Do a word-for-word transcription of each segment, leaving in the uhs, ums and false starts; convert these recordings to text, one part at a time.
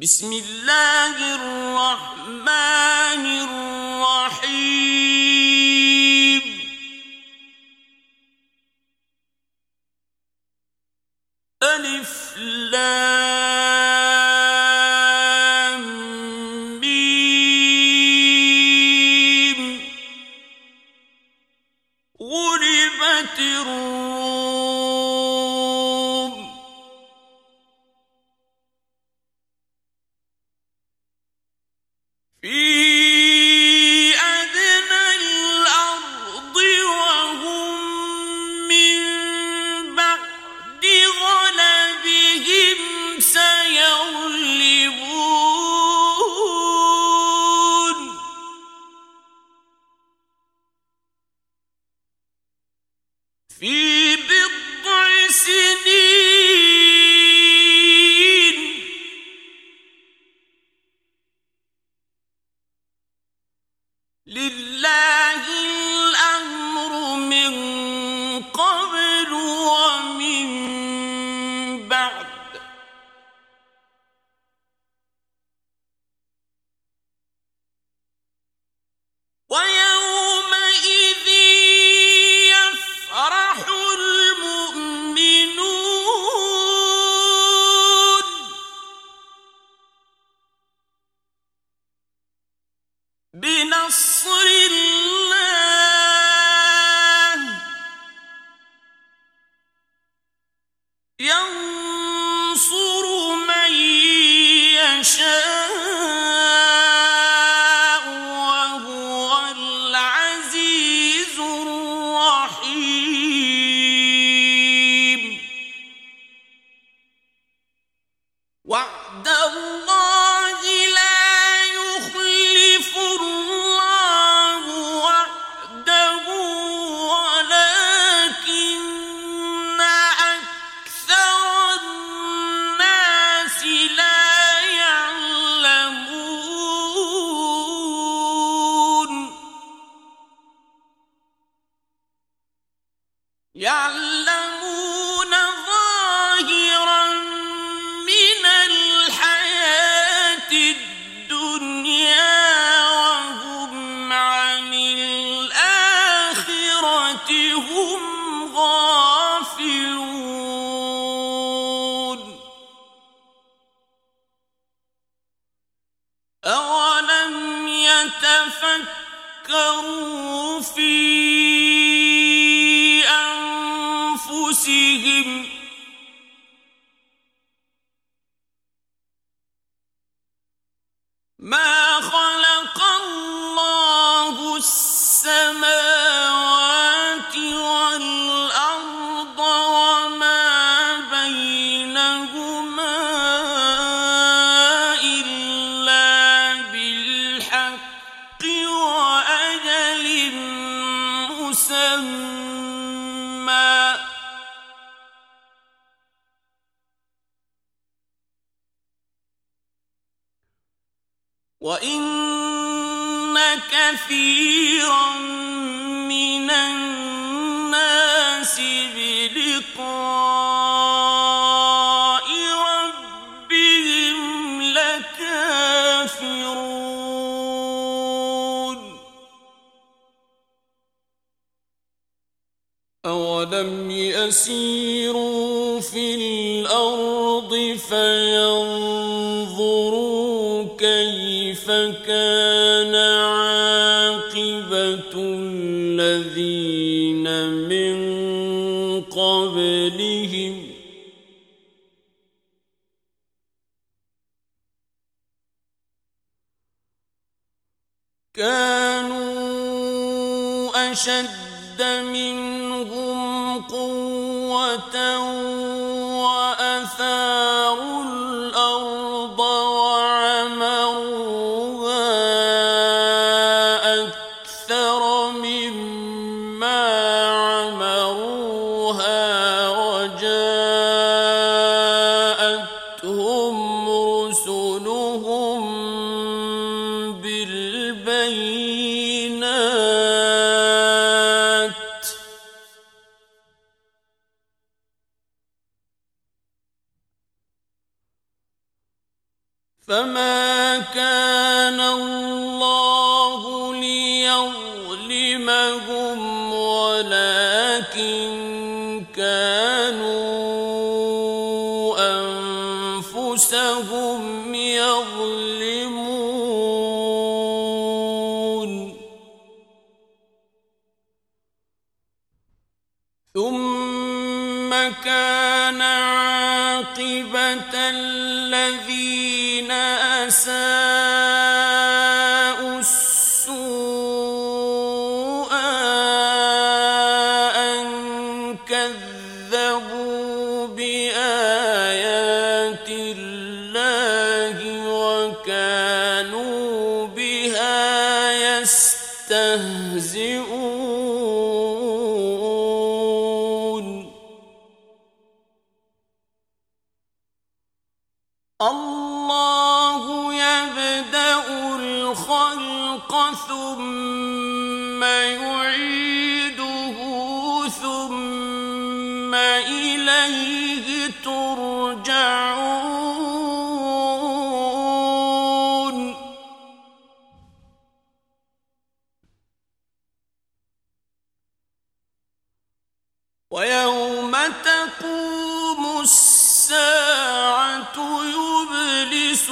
بسم الله الرحمن الرحيم. ألف لام ميم. غلبت الروم في أدنى الأرض وهم من بعد غلبهم سيغلبون. في بضع سنين لله الأمر من قبل ومن بعد. ويومئذ يفرح المؤمنون بنصر الله ينصر من يشاء وهو العزيز الرحيم. وعد الله لا يخلف الله وعده ولكن أكثر الناس لا يعلمون. يعلمون ظاهرا من الحياة الدنيا وهم عن الآخرة هم غافلون. أولم يتفكروا في أنفسهم ما خلق الله السماوات والأرض وما بينهما إلا بالحق وأجل مسمى. وإن كثيرا من الناس بلقاء ربهم لكافرون. أولم يسيروا في الأرض فينظروا كيف كان عاقبة الذين من قبلهم كانوا أشد منهم قوة وأثاروا الأرض وعمروها أكثر مما عمروها وجاءتهم رسلهم بالبينات فما كان الله ليظلمهم ولكن كانوا أنفسهم يظلمون ثم كان عاقبة الذين أساءوا السوء أن كذبوا بآيات الله وكانوا بها يستهزئون الله يبدأ الخلق ثم يعيده ثم إليه ترجعون ويوم تقوم الساعة يبلس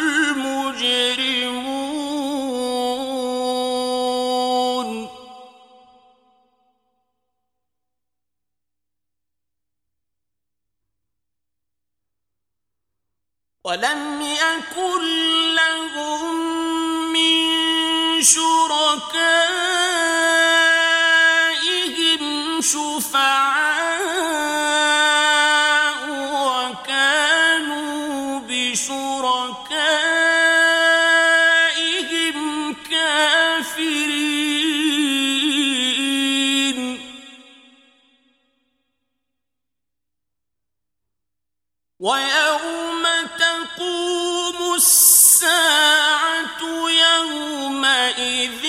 المجرمون ولم يكن لهم من شركائهم شفعاء وكانوا بشركائهم كافرين ويوم تقوم الساعة يومئذ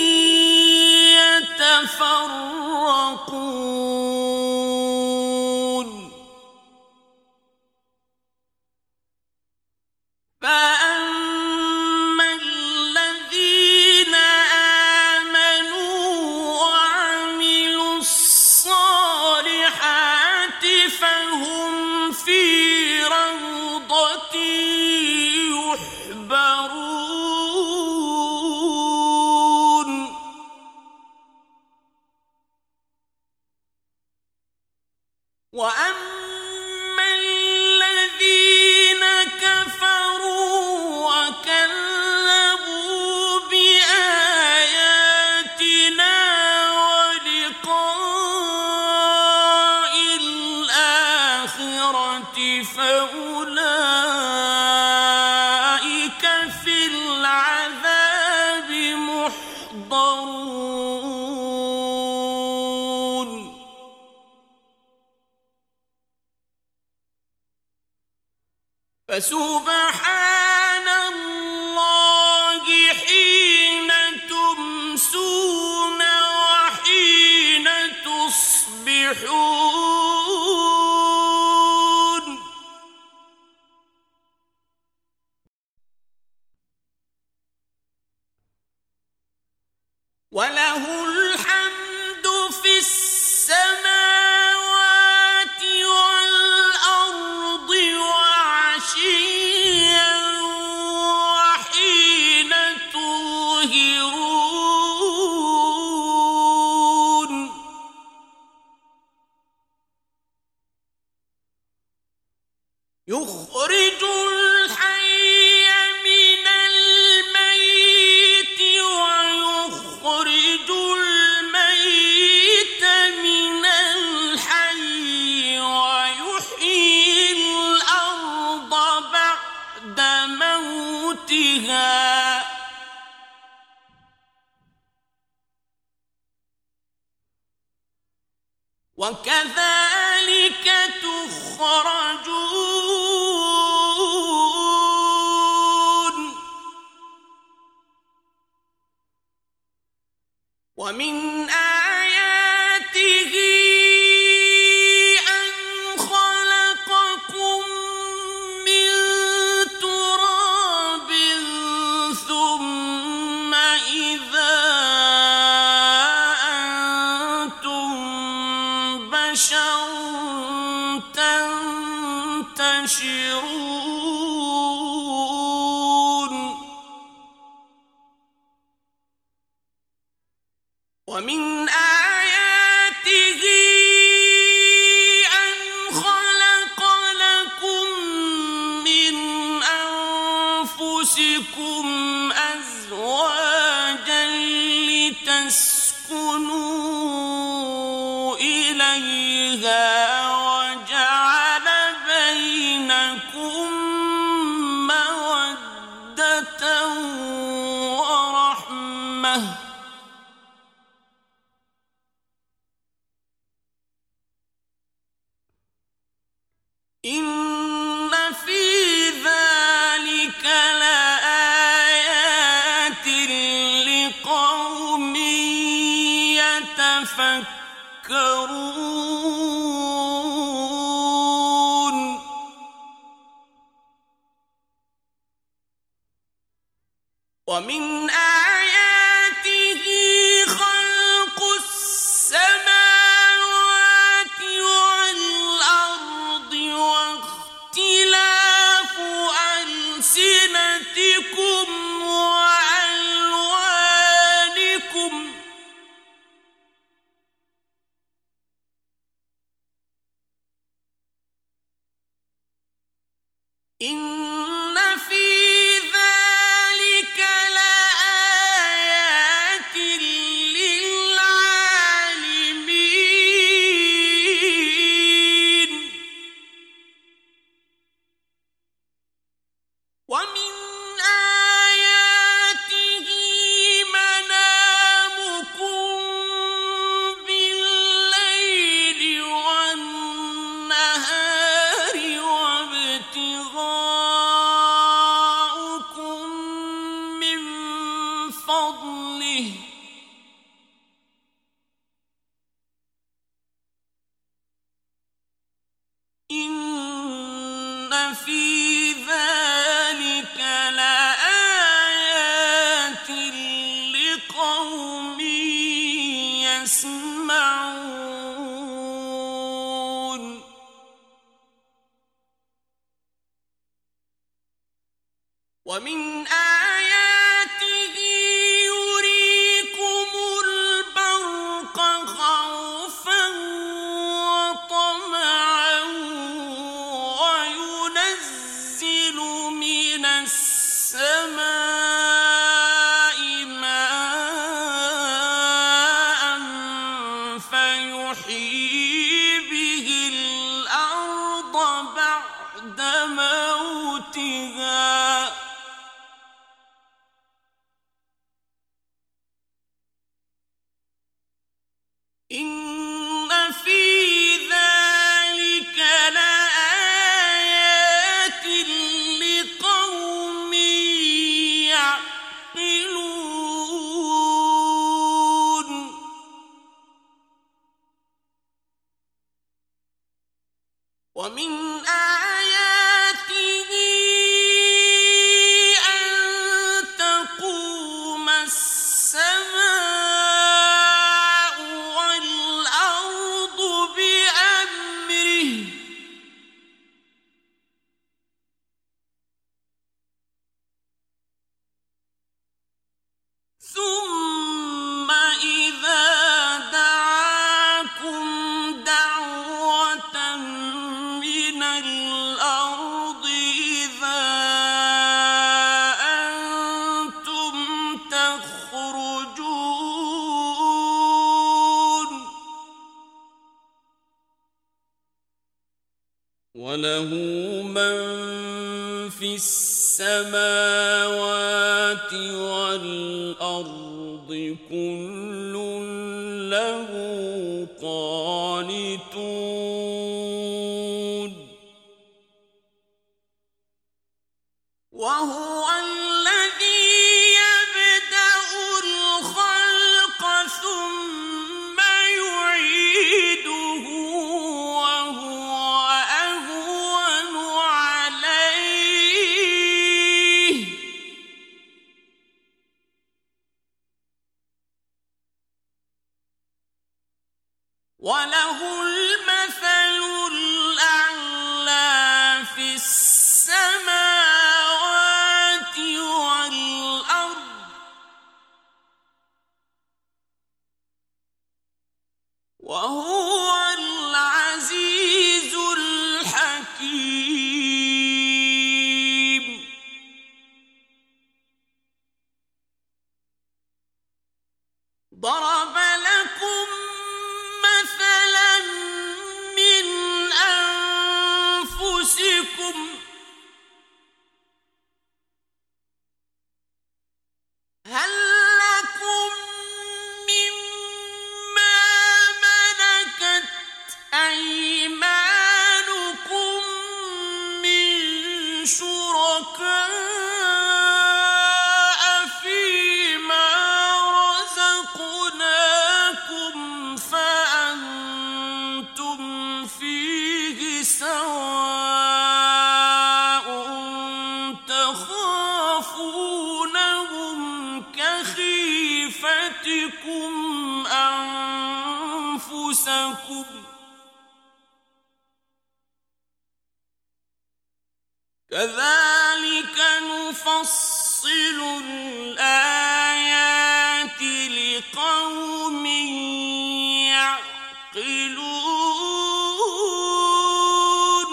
يتفرقون فأما الذين آمنوا وعملوا الصالحات فهم في روضة يحبرون وأما الذين كفروا وكذبوا بآياتنا ولقاء الآخرة فأولئك في العذاب محضرون فسبحان الله حين تمسون وحين تصبحون وله الحمد في السماوات والأرض وعشيا وحين تظهرون يخرج الحي من الميت ويخرج الميت من الحي ويحيي الأرض بعد موتها وكذلك تخرجون ومن آياته أن خلقكم من تراب ومن آياته أن خلق لكم من أنفسكم أزواجا لتسكنوا إليها وجعل بينكم مودة ورحمة إن في ذلك لآيات لقوم يتفكرون ومن آياته خلق السماوات والأرض واختلاف ألسنتكم وألوانكم إن في ذلك لآيات للعالمين ومن آياته منامكم بالليل والنهار وابتغاؤكم من فضله إن في ذلك لآيات لقوم يسمعون ومن آياته يريكم البرق خوفا وطمعا وينزل من السماء ماء فيحيي به الأرض بعد موتها إن في ذلك لآيات لقوم يعقلون ومن آياته أن تقوم السماء والأرض بأمره ثم إذا دعاكم دعوة من الأرض إذا أنتم تخرجون وله من في السماوات والأرض كل له قانتون وهو الذي يبدأ الخلق ثم يعيده وهو أهون عليه وله المثل الأعلى في السماوات والأرض ضرب لكم مثلا من أنفسكم هل لكم مما ملكت أيمانكم من شركاء فيما رزقناكم فأنتم فيه سواء تخافونهم كخيفتكم أنفسكم كذلك نفصل الآيات لقوم يعقلون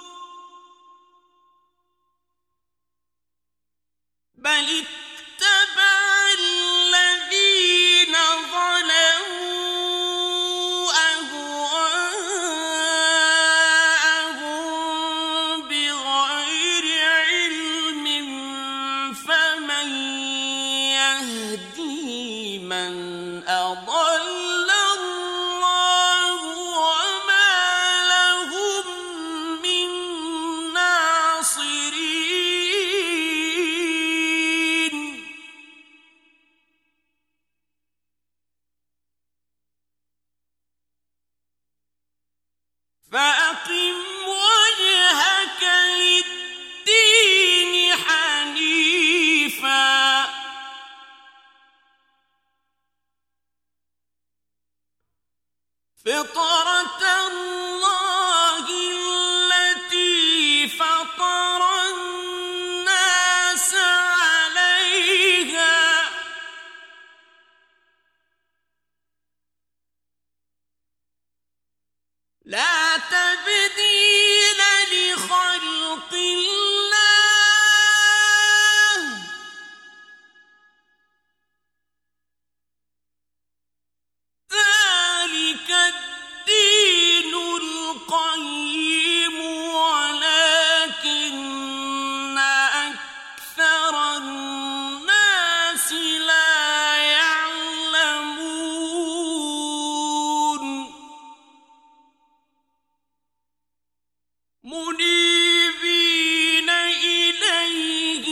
بل اتبع الذين ظلموا أهواءهم بغير علم فمن يهدي من أضل الله وما لهم من ناصرين فأقم وجهك للدين حنيفا فطرة الله التي فطر الناس عليها لا تبديل لخلق الله ذلك الدين القيم ولكن أكثر الناس لا يعلمون منيبين إليه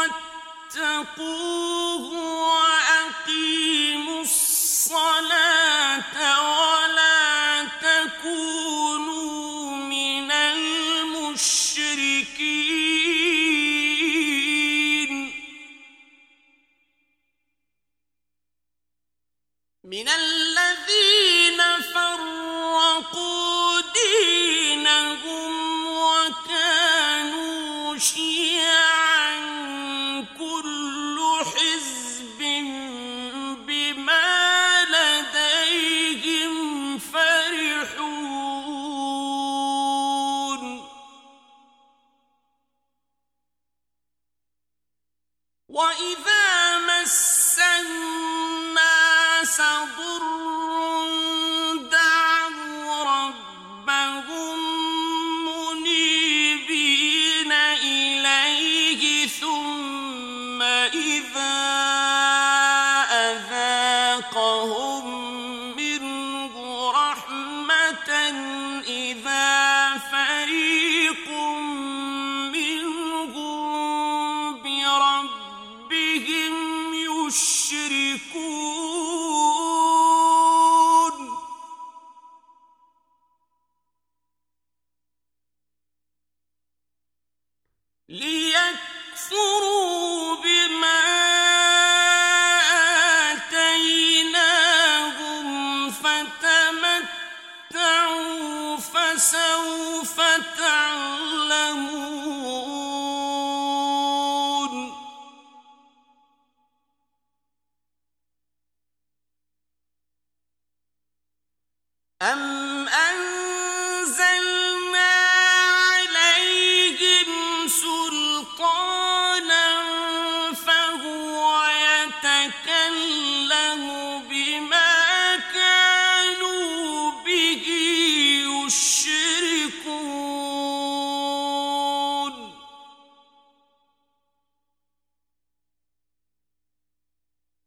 واتقوه وأقيموا الصلاة ولا تكونوا من المشركين من الذين فرقوا دينهم وكانوا شيعا كل حزب بما لديهم فرحون وإذا مس الناس ضر دعوا ربهم منيبين إليه ثم إذا أذاقهم منه رحمة إذا فريق منهم بربهم يشركون ليكفروا بما آتيناهم فتمتعوا فسوف تعلمون أم أنزلنا عليهم سلطانا فهو يتكلم بما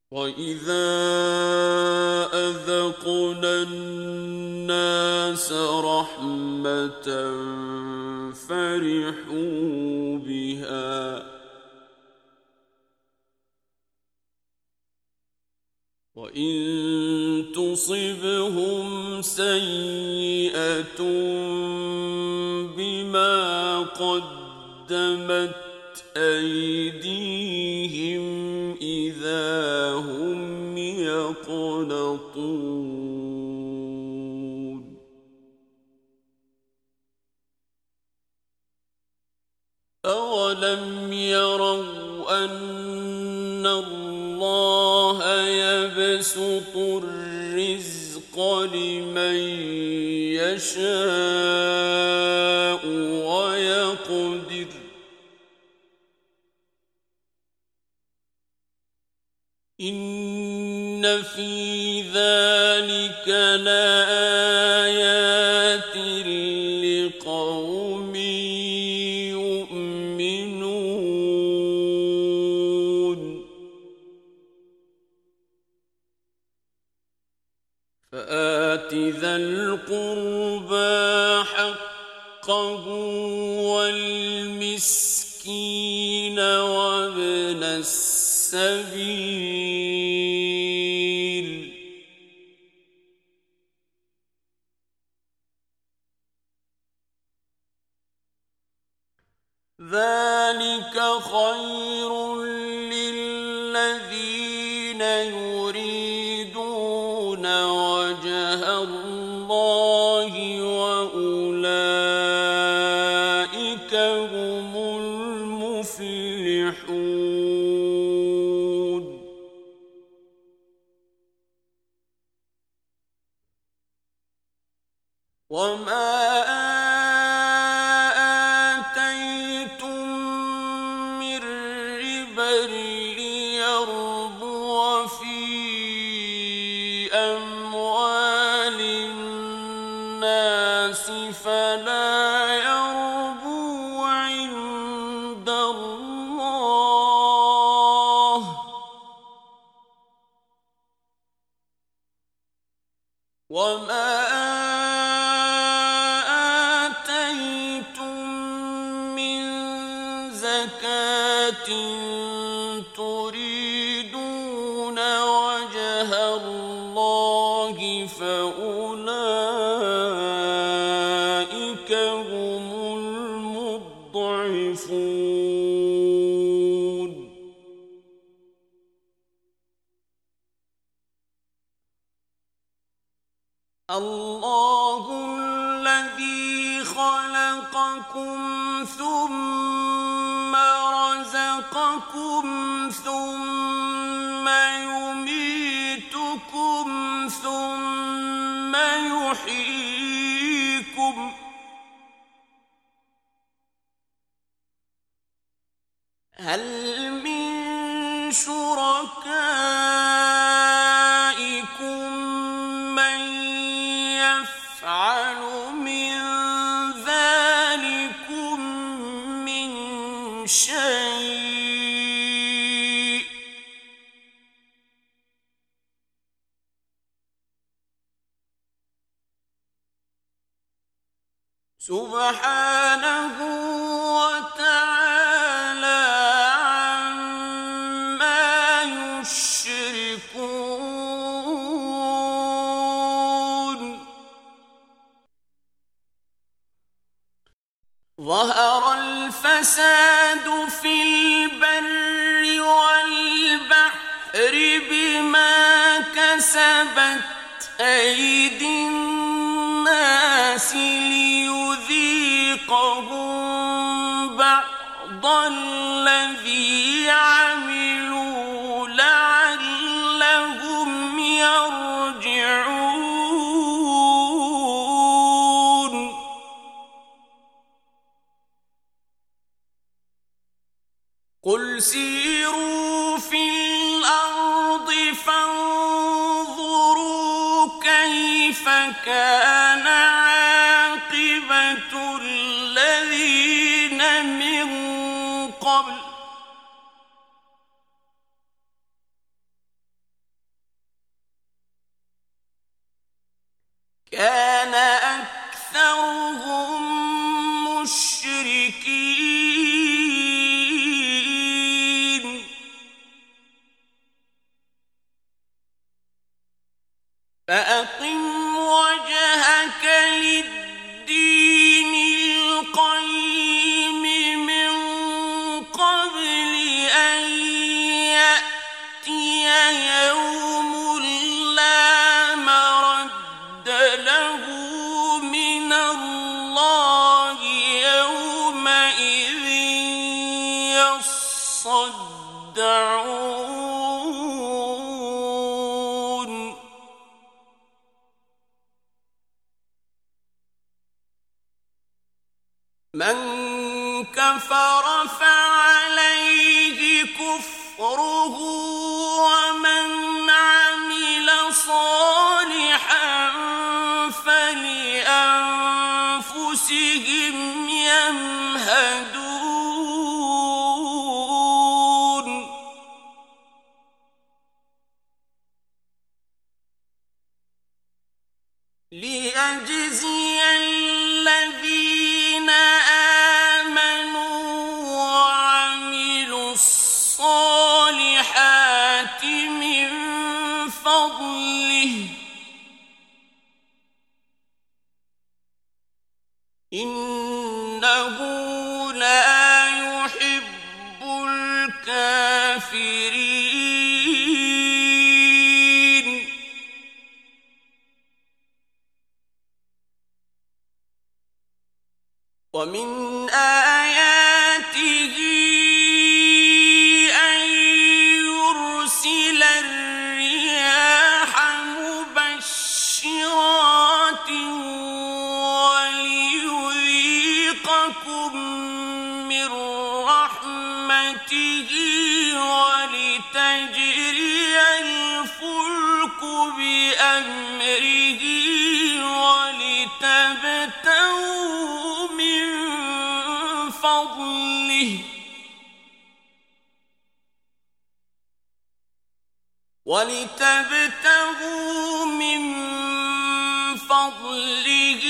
وَإِذَا أَذَقْنَا النَّاسَ رَحْمَةً فَرِحُوا بِهَا وَإِن تُصِبْهُمْ سَيِّئَةٌ بِمَا قَدَّمَتْ أَيْدِيهِمْ إِذَا هُمْ يَقْنَطُونَ أَوَلَمْ يَرَوْا أَنَّ اللَّهَ يَبْسُطُ الرِّزْقَ لِمَن يَشَاءُ وَيَقْدِرُ إِنَّ فِي ذَلِكَ لَآيَاتٍ لِقَوْمٍ يُؤْمِنُونَ فَآتِ ذَا الْقُرْبَى حَقَّهُ وَالْمِسْكِينَ وَابْنَ السَّبِيلِ ذَلِكَ خَيْرٌ لِّلَّذِينَ يُرِيدُونَ وَجْهَ اللَّهِ وَأُولَٰئِكَ هُمُ الْمُفْلِحُونَ وَمَا آتَيْتُم مِّن رِّبًا لِّيَرْبُوَ فِي أَمْوَالِ النَّاسِ فَلَا يَرْبُو عِندَ اللَّهِ وَمَا تريدون وجه الله فأولئك هم المضعفون الله الذي خلقكم ثم رزقكم ثم يميتكم ثم يحييكم هل من شركائكم من يفعل من ذلكم من شيء سبحانه وتعالى عما يشركون ظهر الفساد في البر والبحر بما كسبت أيدي الناس ليذيقهم بعض الذي عملوا لعلهم يرجعون قل سيروا في الأرض فانظروا كيف كان عاقبة الذين من قبل كان أكثرهم مشركين فأقم وجهك للدين القيم من قبل أن يأتي يوم لا مرد له من الله يومئذ يصدعون من كفر فعليه كفره ومن عمل صالحا فلأنفسهم يمهدون ليجزي الذين آمنوا وعملوا الصالحات من فضله إنه لا يحب الكافرين ومن آياته أن يرسل الرياح مبشرات وليذيقكم من رحمته ولتجري الفلك بأمره ولتبتغوا من فضله ولتبتغوا من فضله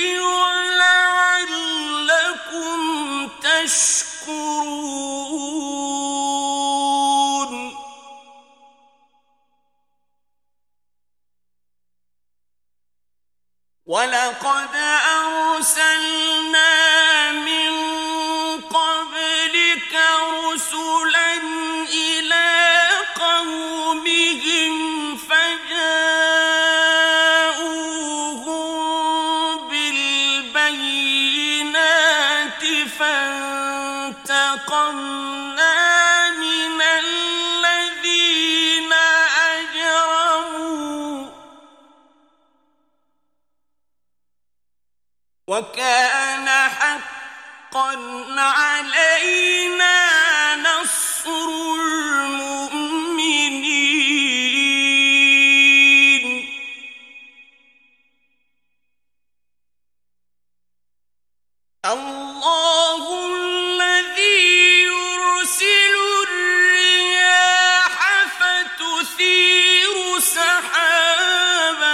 ولعلكم تشكرون ولقد أرسلنا من قبلك رسلا إلى قومهم فجاءوهم بالبينات فانتقمنا من الذين أجرموا وكان حقا علينا نصر المؤمنين الله الذي يرسل الرياح فتثير سحابا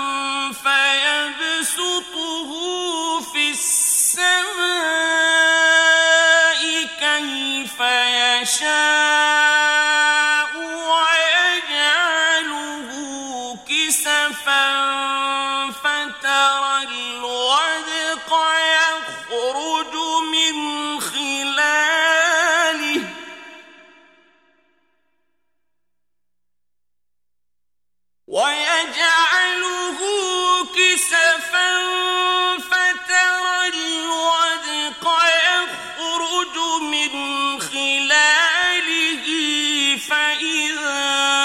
فيبسطه في السماء كيف يشاء ويجعله كسفا فترى الودق يخرج من خلاله ويجعله كسفا فترى الودق يخرج من خلاله فإذا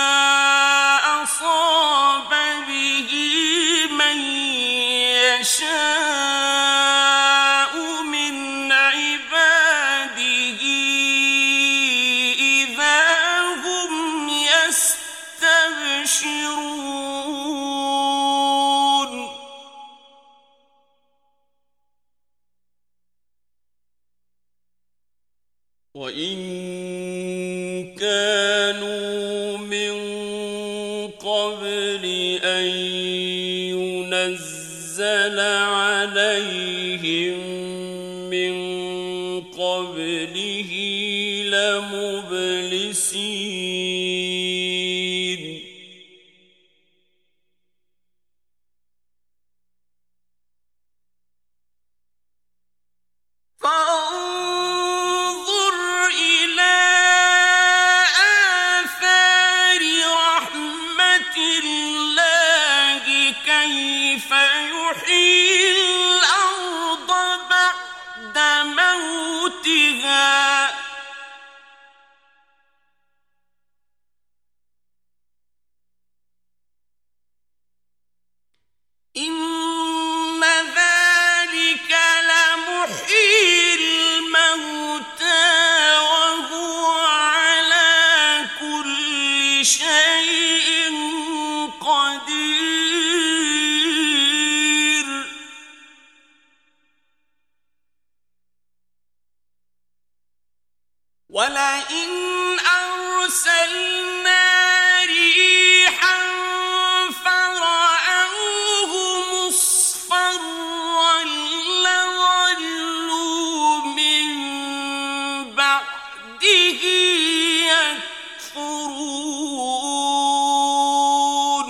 أصاب به من يشاء من عباده إذا هم يستبشرون وإن كانوا من قبل أن ينزل فانظر إلى آثار رحمة الله كيف يحيي الأرض بعد موتها إن ذلك لمحيي الموتى وهو على كل شيء قدير ولئن أرسلنا ريحا فرأوه مصفرا لظلوا من بعده يكفرون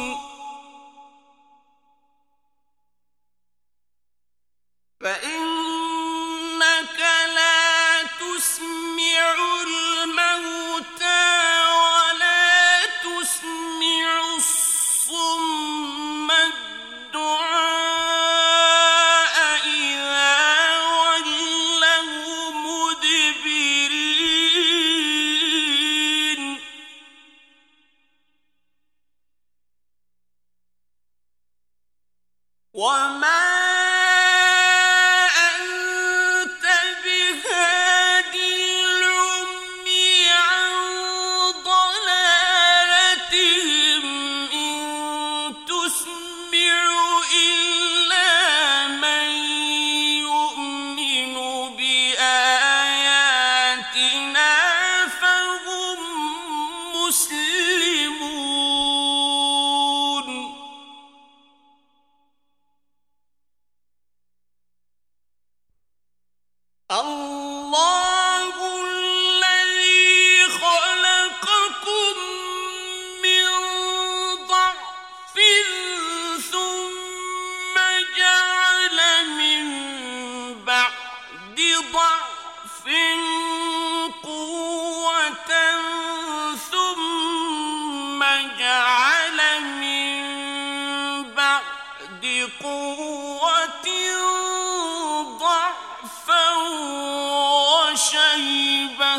فإنك لا تسمع الموتى ولا تسمع الصم الدعاء إذا ولوا مدبرين وما أنت بهاد العمي عن ضلالتهم إن تسمع إلا من يؤمن بآياتنا فهم مسلمون الله الذي خلقكم من ضعف ثم جعل من بعد ضعف قوة ثم جعل من بعد قوة ضعفا وشيبة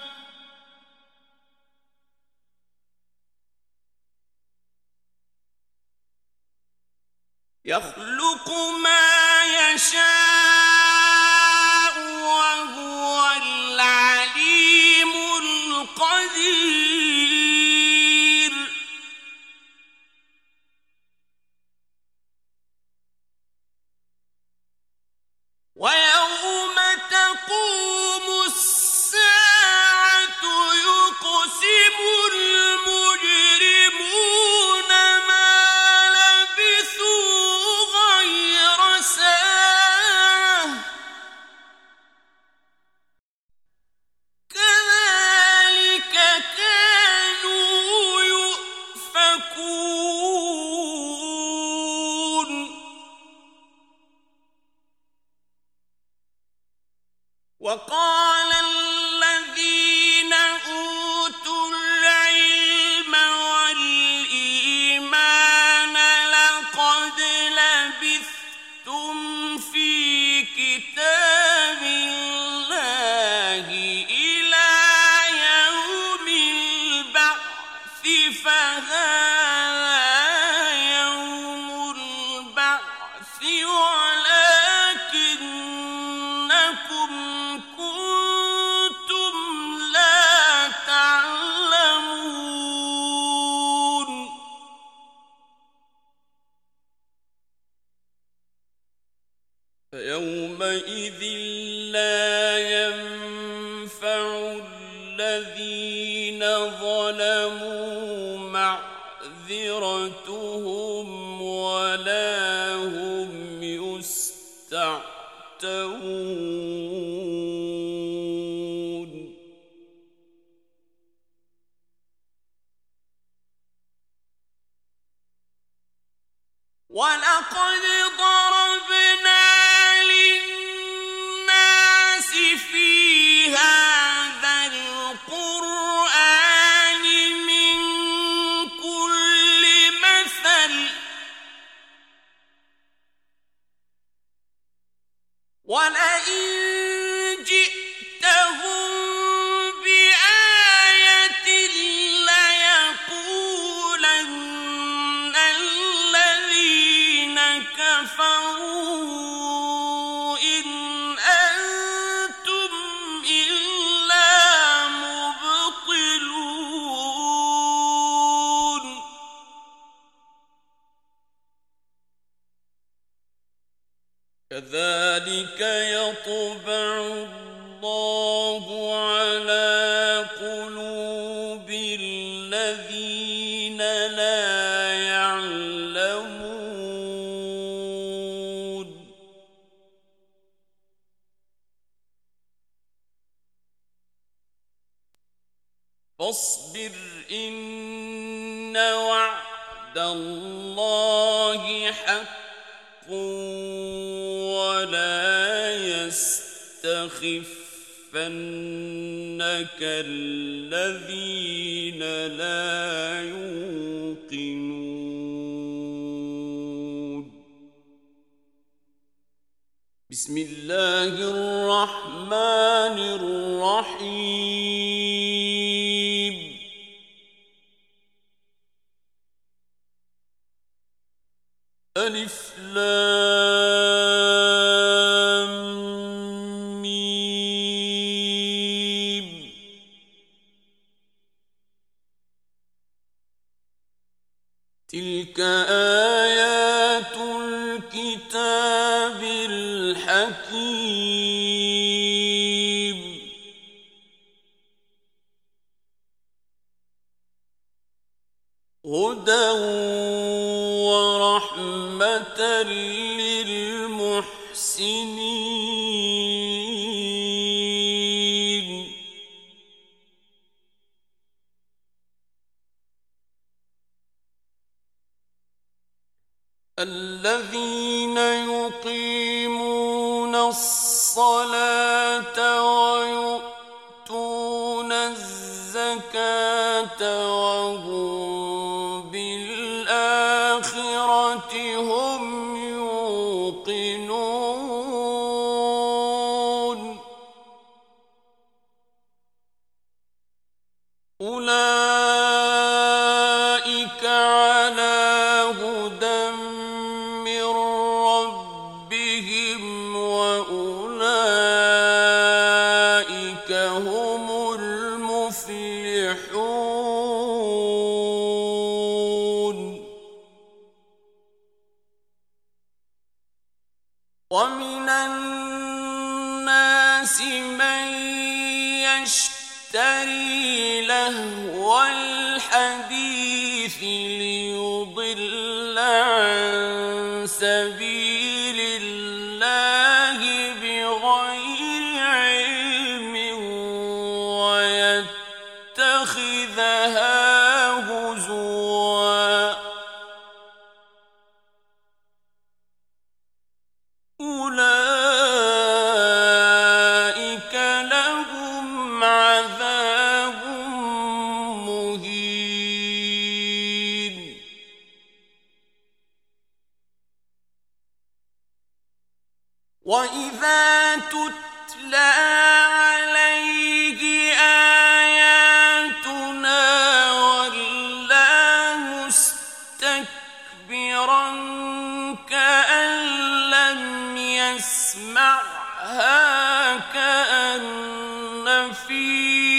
يخلق ما يشاء وهو العليم القدير ويوم تقوم الساعة يقسم المجرمون ما لبثوا غير ساعة كذلك كانوا يؤفكون وقال الذين أوتوا العلم والإيمان لقد لبثتم في كتاب الله إلى يوم البعث فهذا يوم البعث ولكنكم كنتم لا تعلمون فيومئذ لا ينفع الذين ظلموا معذرتهم ولا هم يستعتبون. وَلَقَدْ ضَرَبْنَا لِلنَّاسِ فِي هَذَا الْقُرْآنِ مِنْ كُلِّ مَثَلٍ وَلَئِنْ جِئْتَهُمْ بِآيَةٍ لَيَقُولَنَّ الَّذِينَ كَفَرُوا إِنْ أَنْتُمْ إِلَّا مُبْطِلُونَ كَذَلِكَ يَطْبَعُ اللَّهُ عَلَى قُلُوبِ الَّذِينَ لَا يَعْلَمُونَ فاصبر إن وعد الله حق ولا يستخفنك الذين لا يوقنون بسم الله الرحمن الرحيم ألف لام ميم تلك آيات الكتاب الحكيم هدى ورحمة للمحسنين الذين يقيمون الصلاة ويؤتون الزكاة وهم بالآخرة هم يوقنون أولئك على هدى من ربهم وأولئك هم المفلحون ومن الناس من يشتري لهو الحديث ليضل عن سبيل الله بغير علم ويتخذها هزوا أولئك لهم عذاب مهين وإذا تتلى عليه آياتنا ولى مستكبرا كأن لم يسمعها كأن في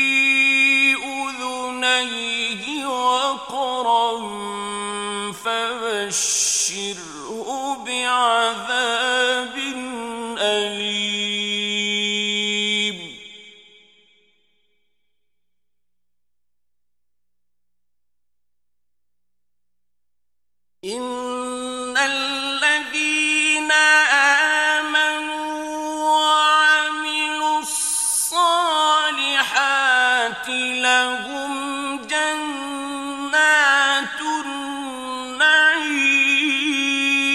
أذنيه وقرا فبشره بعذاب أليم إن الذين آمنوا وعملوا الصالحات لهم جنات النعيم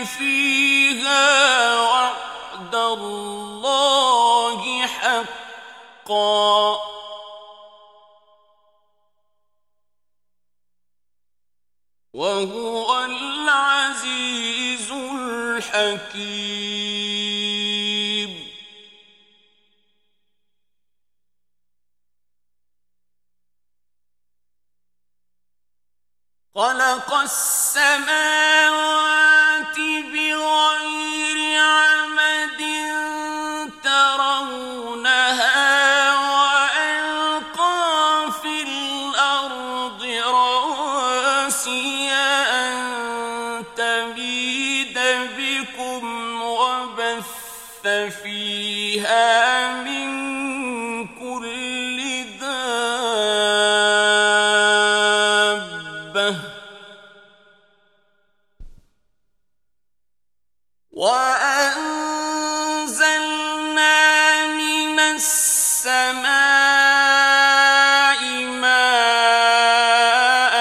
فيها وعد الله حقا وهو العزيز الحكيم. خلق السماوات بغير عمد ترونها وألقى في الأرض رواسي أن تميد بكم وبث فيها من كل دابة وأنزلنا من السماء ماء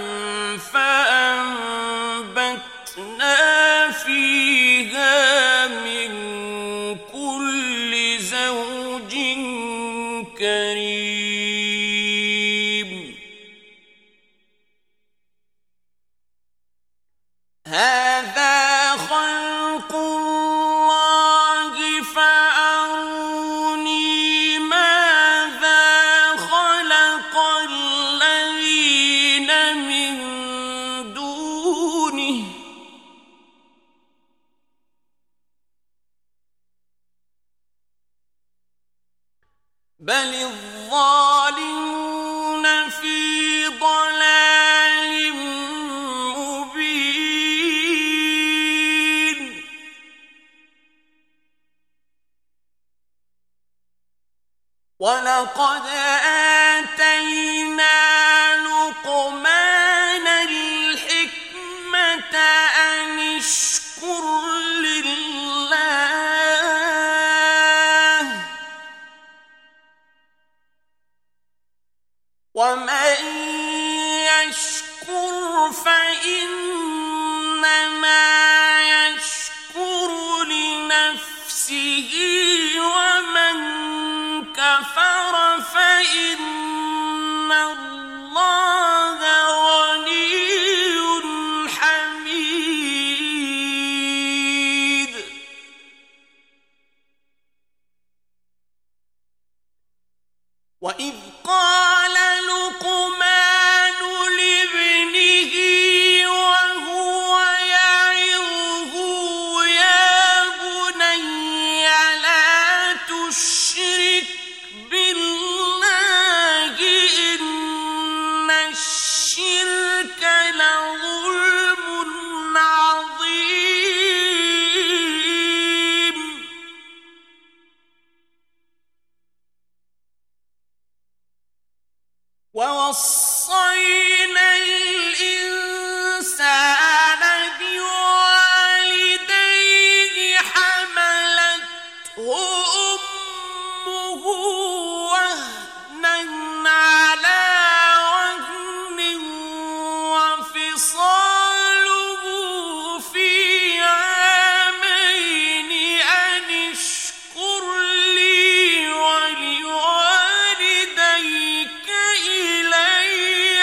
فأنبتنا فيها من كل زوج كريم. هذا خلق الله فأروني ماذا خلق الذين من دونه بل الظالمون في ضلال مبين. ولقد آتينا لقمان الحكمة أن اشكر لله ومن يشكر فإنما يشكر لنفسه ومن كفر فإن الله غني حميد. وإذ قال لقمان لابنه وهو يعظه يا بني لا تشرك بالله إن الشرك لظلم عظيم. ووصينا الإنسان بوالديه حملته أمه وهنا على وهن وفصاله في عامين أن اشكر لي ولوالديك إلي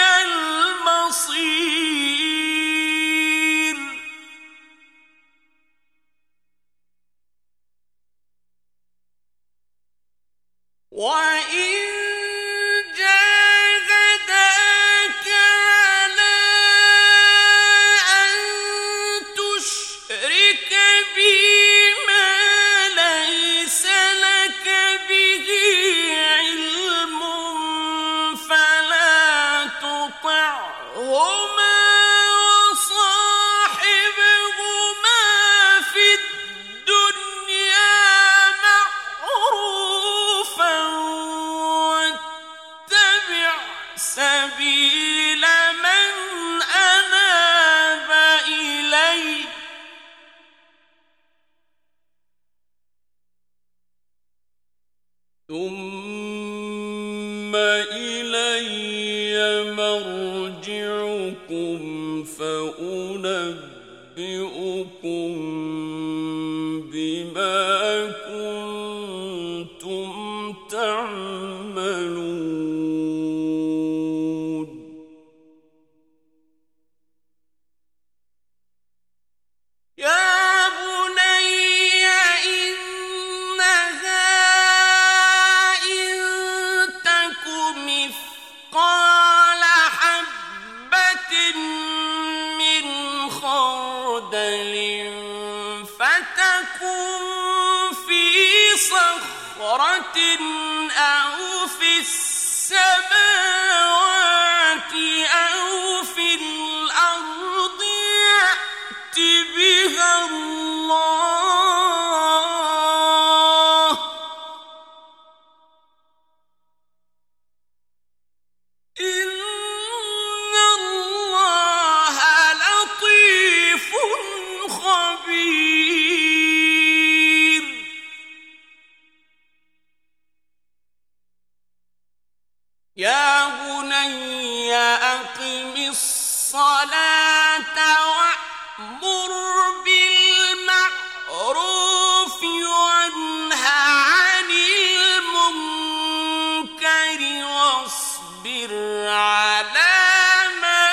المصير. وإن جاهداك على أن تشرك بي ما ليس لك به علم فلا تطعهما وصاحبهما في الدنيا معروفا واتبع سبيل من أناب إلي ثم إلي مرجعكم فأنبئكم بما كنتم تعملون يا بني إنها إن تك مثقال حبة من خردل فتكن في صخرة أو في السماوات أو في الأرض يأت بها الله إن الله لطيف خبير يا بني أقم الصلاة وأمر بالمعروف وانه عن المنكر واصبر على ما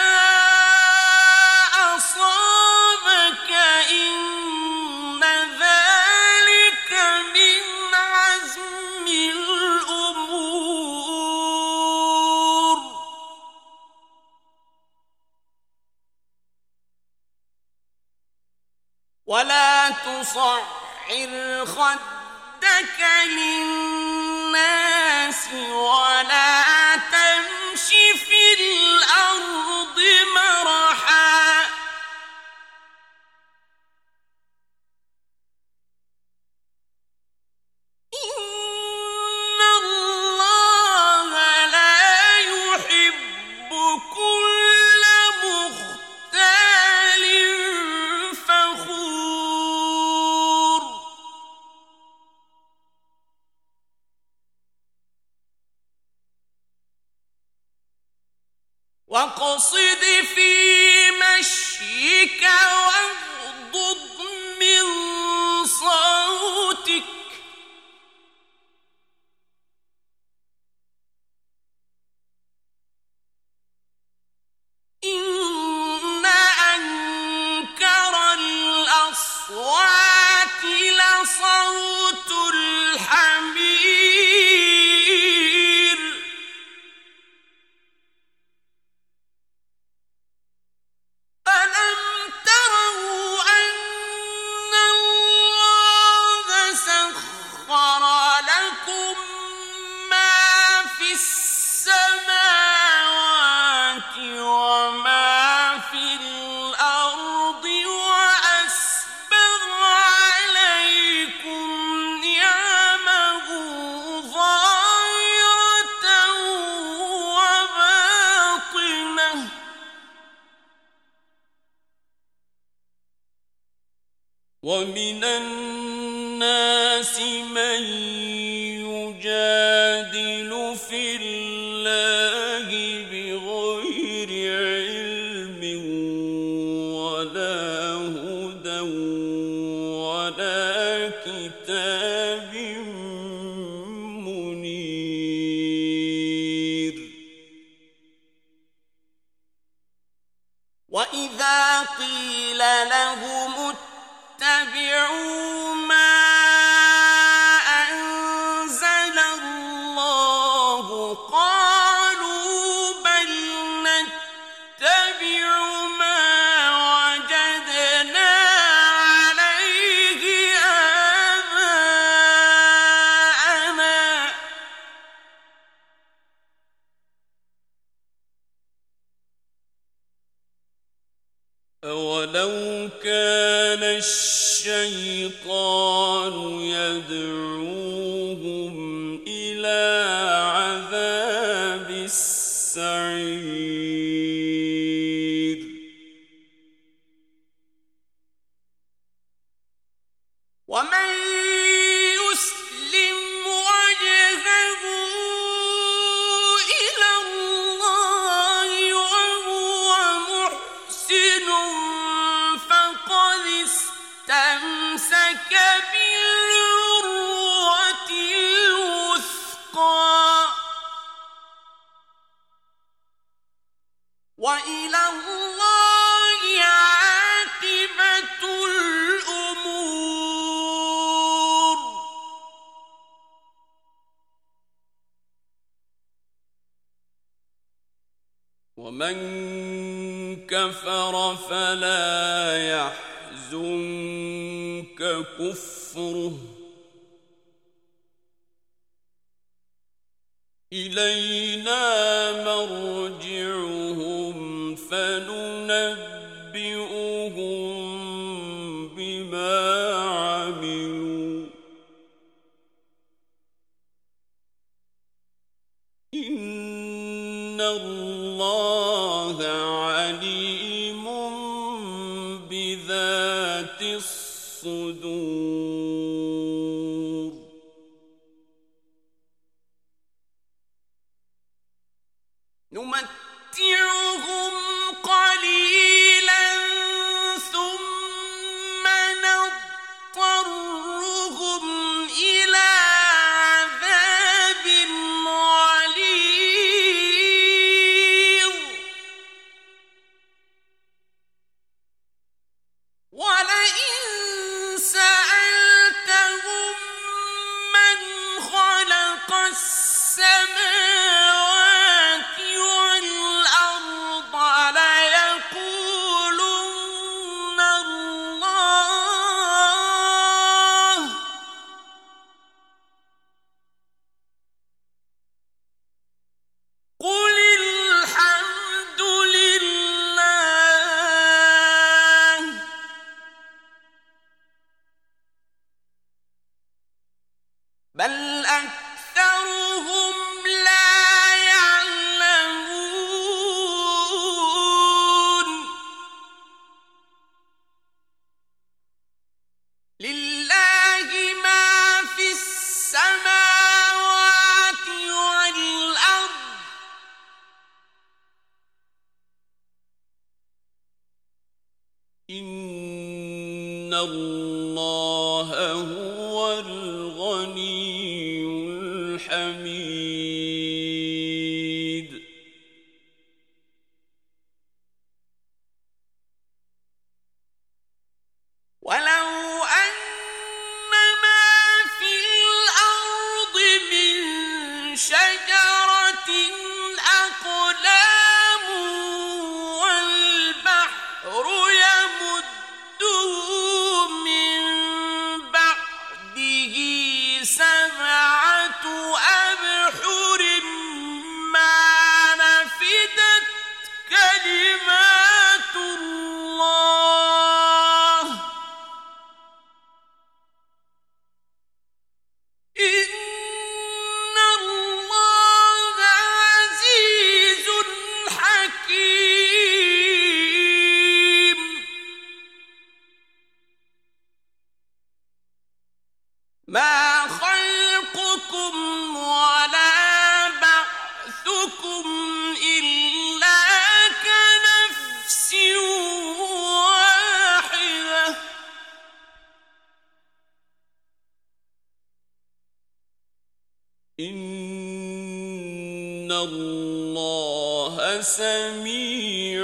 أصابك إن ذلك من عزم الأمور ولا تصعر خدك للناس ولا تمش في الأرض مرحا إن الله لا يحب كل مختال فخور واقصد في مشيك واغضض من صوتك إن أنكر الأصوات لصوت الحمير ألم تروا أن الله سخر لكم ما في السماوات وما في الأرض وأسبغ عليكم نعمه ظاهرة وباطنة ومن الناس من يجادل في الله بغير علم ولا هدى ولا كتاب منير وإذا قيل لهم اتبعوا ما أنزل الله قالوا بل نتبع ما وجدنا عليه آباءنا أولو كان الشيطان يدعوهم إلى عذاب السعير ومن يسلم وجهه إلى الله وهو محسن فقد اسْتَمْسَكَ بِالْعُرْوَةِ الْوُثْقَىٰ وَإِلَى اللَّهِ عَاقِبَةُ الْأُمُورِ. وَمَن كَفَرَ فَلَا يَحْزُنكَ كُفْرُهُ إِلَيْنَا مَرْجِعُهُمْ فَنُنَبِّئُهُم بِمَا عَمِلُوا إِنَّ اللَّهَ عَلِيمٌ بِذَاتِ الصُّدُورِ. نُمَتِّعُهُمْ قَلِيلًا ثُمَّ نَضْطَرُّهُمْ إِلَىٰ عَذَابٍ غَلِيظٍ. وَلَئِن سَأَلْتَهُم مَّنْ خَلَقَ السَّمَاوَاتِ وَالْأَرْضَ لَيَقُولُنَّ اللَّهُ ۚ قُلِ الْحَمْدُ لِلَّهِ بَلْ أَكْثَرُهُمْ لَا يَعْلَمُونَ. لِلَّهِ مَا فِي السَّمَاوَاتِ وَالْأَرْضِ إِنَّ اللَّهَ هُوَ الْغَنِيُّ الْحَمِيدُ. وَلَوْ أَنَّ مَا فِي الْأَرْضِ مِن شَجَرَةٍ أَقْلَامٌ وَالْبَحْرُ يَمُدُّهُ مِن بَعْدِهِ سَبْعَةُ أَبْحُرٍ مَّا نَفِدَتْ كَلِمَاتُ اللَّهِ إِنَّ اللَّهَ عَزِيزٌ حَكِيمٌ. مَا خَلْقُكُمْ وَلَا بَعْثُكُمْ إِلَّا كَنَفْسٍ وَاحِدَةٍ. إِنَّ اللَّهَ سَمِيعٌ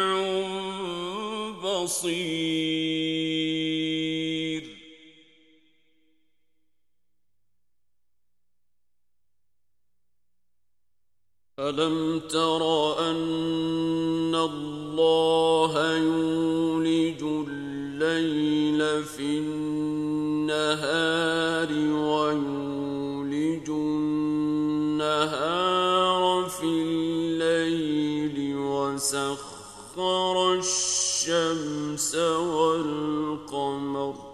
بَصِيرٌ. أَلَمْ تَرَ أَنَّ اللَّهَ يُولِجُ اللَّيْلَ فِي النَّهَارِ وَيُولِجُ النَّهَارَ فِي اللَّيْلِ وَسَخَّرَ الشَّمْسَ وَالْقَمَرَ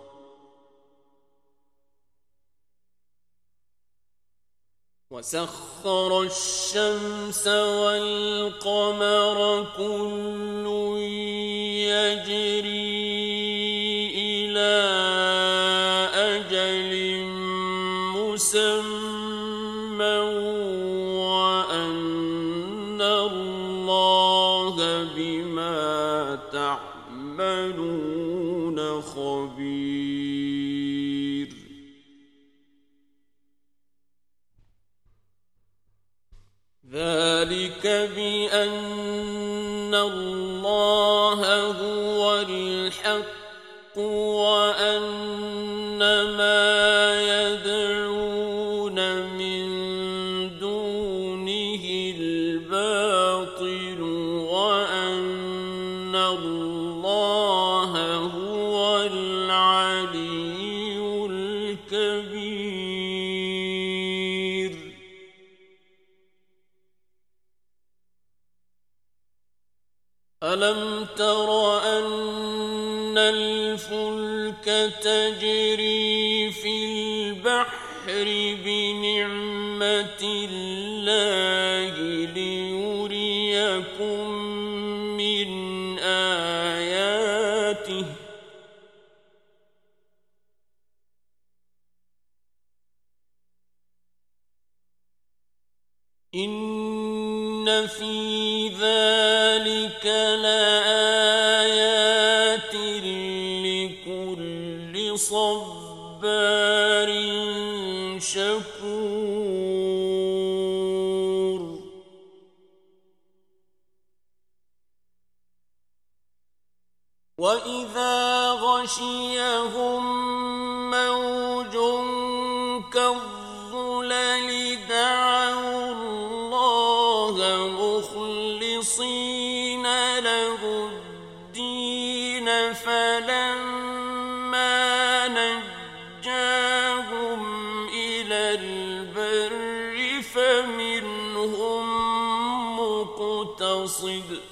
وَسَخَّرَ الشَّمْسَ وَالْقَمَرَ كُلٌّ يَجْرِي إِلَىٰ أَجَلٍ مُّسَمًّى وَأَنَّ اللَّهَ بِمَا تَعْمَلُونَ خَبِيرٌ. خبير. ذلك بأن الله هو الحق وأن ما يدعون من دونه الباطل وأن الله هو العلي الكبير. ألم تر أن الفلك تجري في البحر بنعمة الله ليريكم من آياته إن في ذلك لآيات لكل صبار شكور. وإذا غشيهم موج كالظلل دعوا الله مخلصين له الدين فلما نجاهم إلى البر فمنهم مقتصد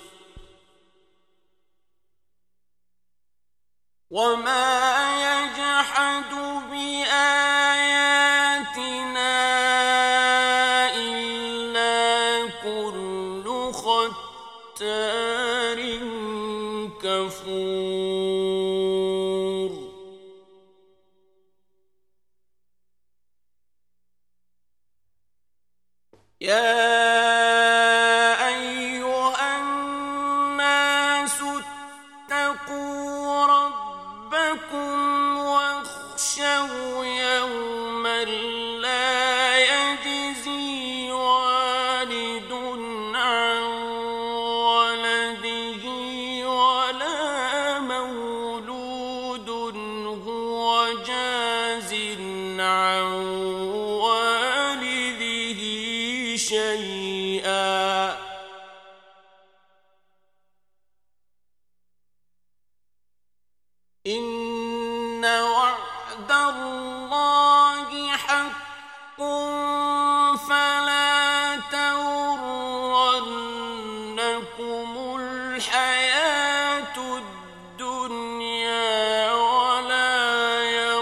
وما يجحد بآياتنا إلا كل ختار كفور. يا أيها الناس اتقوا ربكم واخشوا يوما لا يجزي والد عن ولده ولا مولود هو جاز عن والده شيئا إن وعد الله حق فلا تغرنكم الحياة الدنيا ولا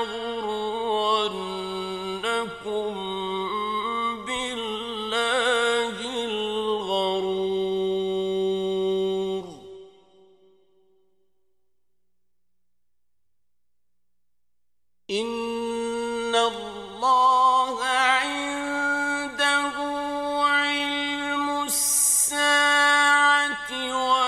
يغرنكم بالله الغرور. إن الله عنده علم الساعة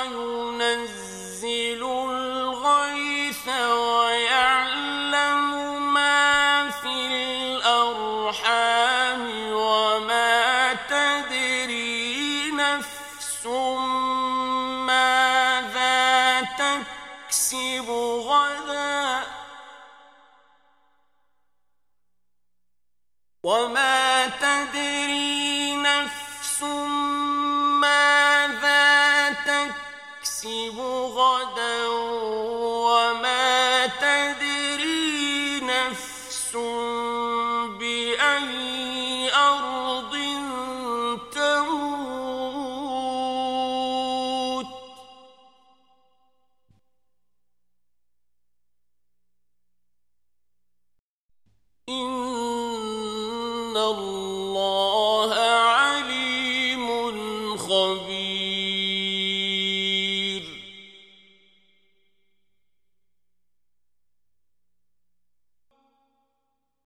وينزل الغيث ويعلم ما في الأرحام وما تدري نفس ماذا تكسب غدا وما تدري نفس ماذا تكسب غدا وما تدري نفس بأي أرض تموت. إن الله